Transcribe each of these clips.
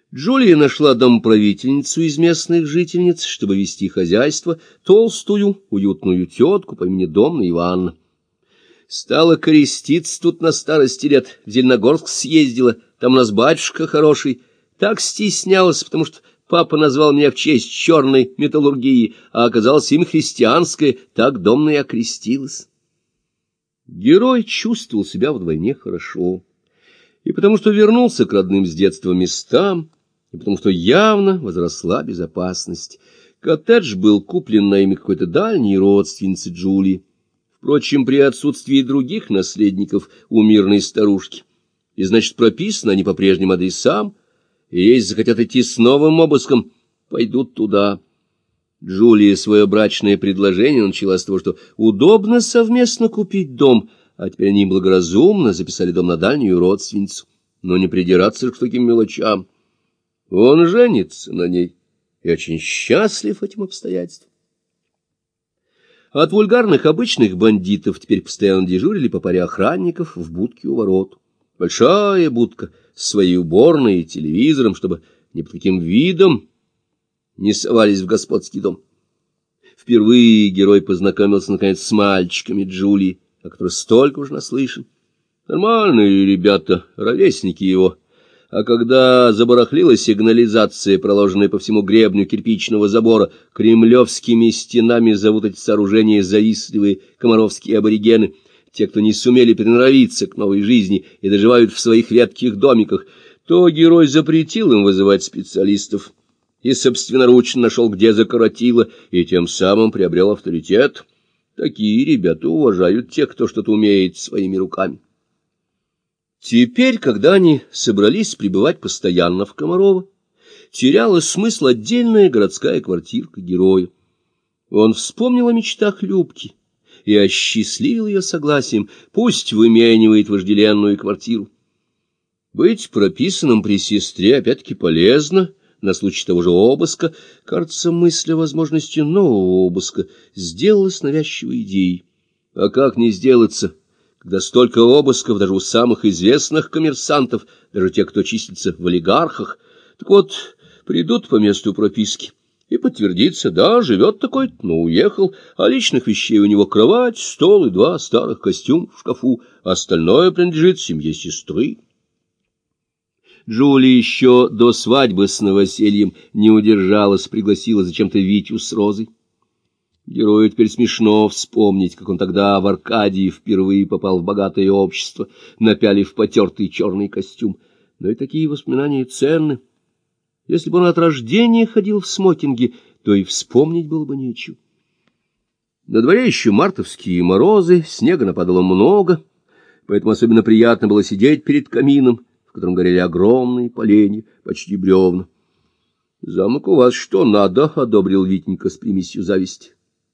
Джулия нашла домоправительницу из местных жительниц, чтобы вести хозяйство, толстую, уютную тетку по имени Домна Ивановна. Стала креститься тут на старости лет, в Зеленогорск съездила, там у нас батюшка хороший. Так стеснялась, потому что папа назвал меня в честь черной металлургии, а оказалось имя христианское, так Домна и окрестилась. Герой чувствовал себя вдвойне хорошо. И потому что вернулся к родным с детства местам, и потому что явно возросла безопасность. Коттедж был куплен на имя какой-то дальней родственницы Джулии. Впрочем, при отсутствии других наследников у мирной старушки. И, значит, прописаны они по прежним адресам, и если захотят идти с новым обыском, пойдут туда. Джулия свое брачное предложение начала с того, что удобно совместно купить дом, а теперь они благоразумно записали дом на дальнюю родственницу. Но не придираться к таким мелочам. Он женится на ней и очень счастлив этим обстоятельством. От вульгарных обычных бандитов теперь постоянно дежурили по паре охранников в будке у ворот. Большая будка с своей уборной и телевизором, чтобы ни под каким видом не совались в господский дом. Впервые герой познакомился, наконец, с мальчиками Джулии, о которых столько уж наслышан. Нормальные ребята, ровесники его. А когда забарахлила сигнализация, проложенная по всему гребню кирпичного забора, кремлевскими стенами зовут эти сооружения завистливые комаровские аборигены, те, кто не сумели приноровиться к новой жизни и доживают в своих ветхих домиках, то герой запретил им вызывать специалистов и собственноручно нашел, где закоротило, и тем самым приобрел авторитет. Такие ребята уважают тех, кто что-то умеет своими руками. Теперь, когда они собрались пребывать постоянно в Комарово, теряла смысл отдельная городская квартирка героя. Он вспомнил о мечтах Любки и осчастливил ее согласием, пусть выменивает вожделенную квартиру. Быть прописанным при сестре опять-таки полезно, на случай того же обыска. Кажется, мысль о возможности нового обыска сделалась навязчивой идеей. А как не сделаться, когда столько обысков даже у самых известных коммерсантов, даже тех, кто числится в олигархах? Так вот, придут по месту прописки, и подтвердится, да, живет такой-то, но уехал, а личных вещей у него кровать, стол и 2 старых костюма в шкафу, остальное принадлежит семье сестры. Джулия еще до свадьбы с новосельем не удержалась, пригласила зачем-то Витю с Розой. Герою теперь смешно вспомнить, как он тогда в Аркадии впервые попал в богатое общество, напялив потертый черный костюм. Но и такие воспоминания ценны. Если бы он от рождения ходил в смокинге, то и вспомнить было бы нечего. На дворе еще мартовские морозы, снега нападало много, поэтому особенно приятно было сидеть перед камином, в котором горели огромные поленья, почти бревна. — Замок у вас что надо, — одобрил Витенька с примесью зависти.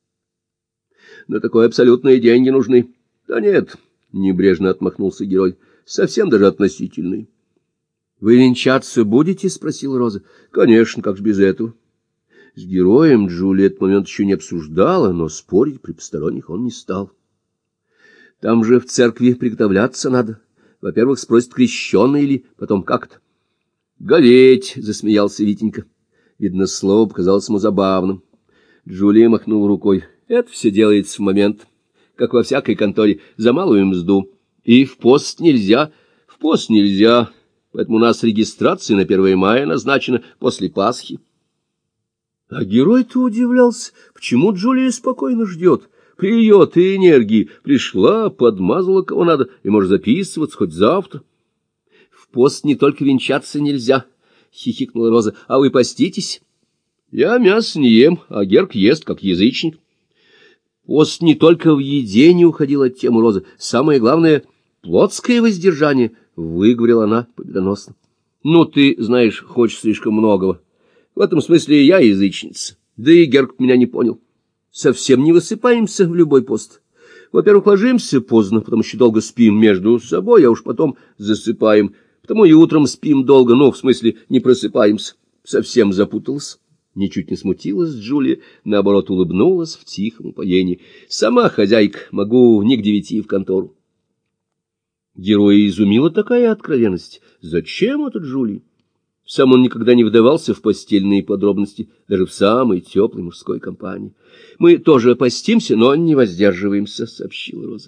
— На такое абсолютные деньги нужны. — Да нет, — небрежно отмахнулся герой, — совсем даже относительные. — Вы венчаться будете? — спросила Роза. — Конечно, как же без этого. С героем Джулия этот момент еще не обсуждала, но спорить при посторонних он не стал. — Там же в церкви приготовляться надо. Во-первых, спросят, крещеный или потом как-то. — Говеть! — засмеялся Витенька. Видно, слово показалось ему забавным. Джулия махнул рукой. — Это все делается в момент, как во всякой конторе, за малую мзду. И в пост нельзя. В пост нельзя, поэтому у нас регистрация на 1 мая назначена после Пасхи. А герой-то удивлялся, почему Джулия спокойно ждет. Придет и энергии. Пришла, подмазала кого надо, и может записываться хоть завтра. — В пост не только венчаться нельзя, — хихикнула Роза. — А вы поститесь? — Я мясо не ем, а Герк ест, как язычник. Пост не только в еде не уходил от темы Розы. Самое главное — плотское воздержание, — выговорила она победоносно. — Ну, ты, знаешь, хочешь слишком многого. В этом смысле я язычница. Да и Герк меня не понял. Совсем не высыпаемся в любой пост. Во-первых, ложимся поздно, потому что долго спим между собой, а уж потом засыпаем. Потому и утром спим долго, но в смысле не просыпаемся. Совсем запуталась. Ничуть не смутилась Джулия, наоборот, улыбнулась в тихом упоении. Сама хозяйка, могу не к 9 в контору. Героя изумила такая откровенность. Зачем это Джулии? Сам он никогда не вдавался в постельные подробности, даже в самой теплой мужской компании. — Мы тоже постимся, но не воздерживаемся, — сообщила Роза.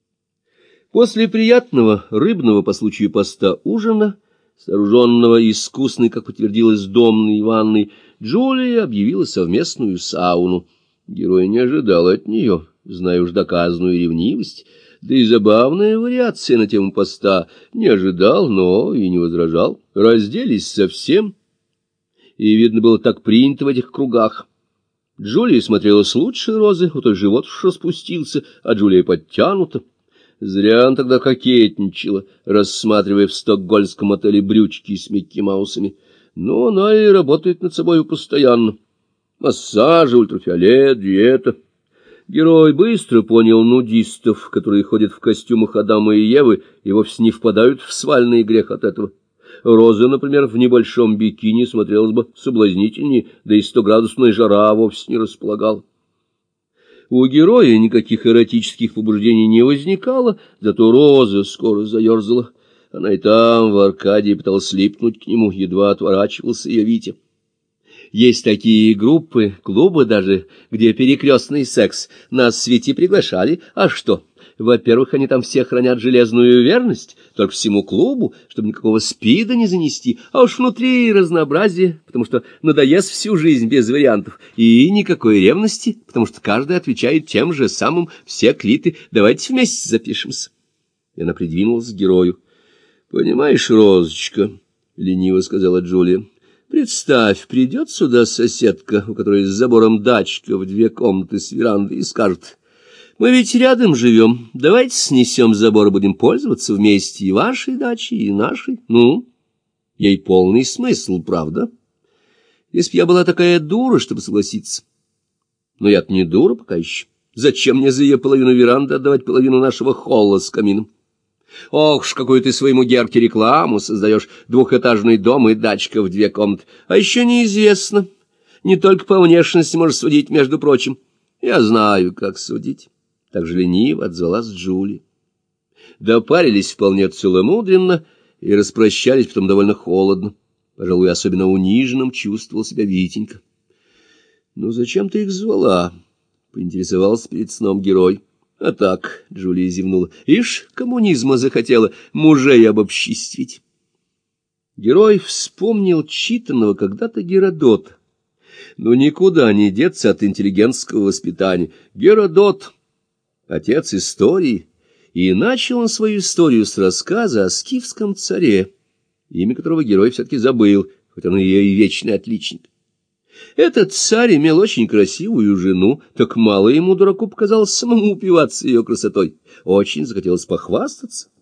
После приятного рыбного по случаю поста ужина, сооруженного искусной, как подтвердилось, домной ванной, Джулия объявила совместную сауну. Герой не ожидал от нее, зная уж доказанную ревнивость, да и забавная вариация на тему поста, не ожидал, но и не возражал. Разделись совсем, и, видно, было так принято в этих кругах. Джулия смотрелась лучше Розы, у той живот уж распустился, а Джулия подтянута. Зря она тогда кокетничала, рассматривая в стокгольмском отеле брючки с Микки Маусами. Но она и работает над собой постоянно. Массажи, ультрафиолет, диета. Герой быстро понял нудистов, которые ходят в костюмах Адама и Евы и вовсе не впадают в свальный грех от этого. Роза, например, в небольшом бикини смотрелась бы соблазнительнее, да и 100-градусная жара вовсе не располагала. У героя никаких эротических побуждений не возникало, зато Роза скоро заерзала. Она и там, в Аркадии, пыталась липнуть к нему, едва отворачивался ее Витя. Есть такие группы, клубы даже, где перекрестный секс. Нас в Свете приглашали. А что? Во-первых, они там все хранят железную верность, только всему клубу, чтобы никакого спида не занести, а уж внутри разнообразие, потому что надоест всю жизнь без вариантов, и никакой ревности, потому что каждый отвечает тем же самым, все квиты. Давайте вместе запишемся. И она придвинулась к герою. — Понимаешь, Розочка, — лениво сказала Джулия, — представь, придет сюда соседка, у которой с забором дачка в 2 комнаты с верандой, и скажет: мы ведь рядом живем, давайте снесем забор и будем пользоваться вместе и вашей дачей, и нашей. Ну, ей полный смысл, правда? Если б я была такая дура, чтобы согласиться. Но я-то не дура пока еще. Зачем мне за ее половину веранды отдавать половину нашего холла с камином? Ох ж, какую ты своему Герке рекламу создаешь, 2-этажный дом и дачка в 2 комнаты. А еще неизвестно. Не только по внешности можешь судить, между прочим. Я знаю, как судить. Так же лениво отзвалась Джулия. Допарились вполне целомудренно и распрощались потом довольно холодно. Пожалуй, особенно униженным чувствовал себя Витенька. — Ну, зачем ты их звала? — поинтересовался перед сном герой. — А так, — Джулия зевнула, — ишь, коммунизма захотела мужей обобществить. Герой вспомнил читанного когда-то Геродота. Но никуда не деться от интеллигентского воспитания. Геродот — отец истории, и начал он свою историю с рассказа о скифском царе, имя которого герой все-таки забыл, хоть он ее и вечный отличник. Этот царь имел очень красивую жену, так мало ему, дураку, показалось самому упиваться ее красотой. Очень захотелось похвастаться.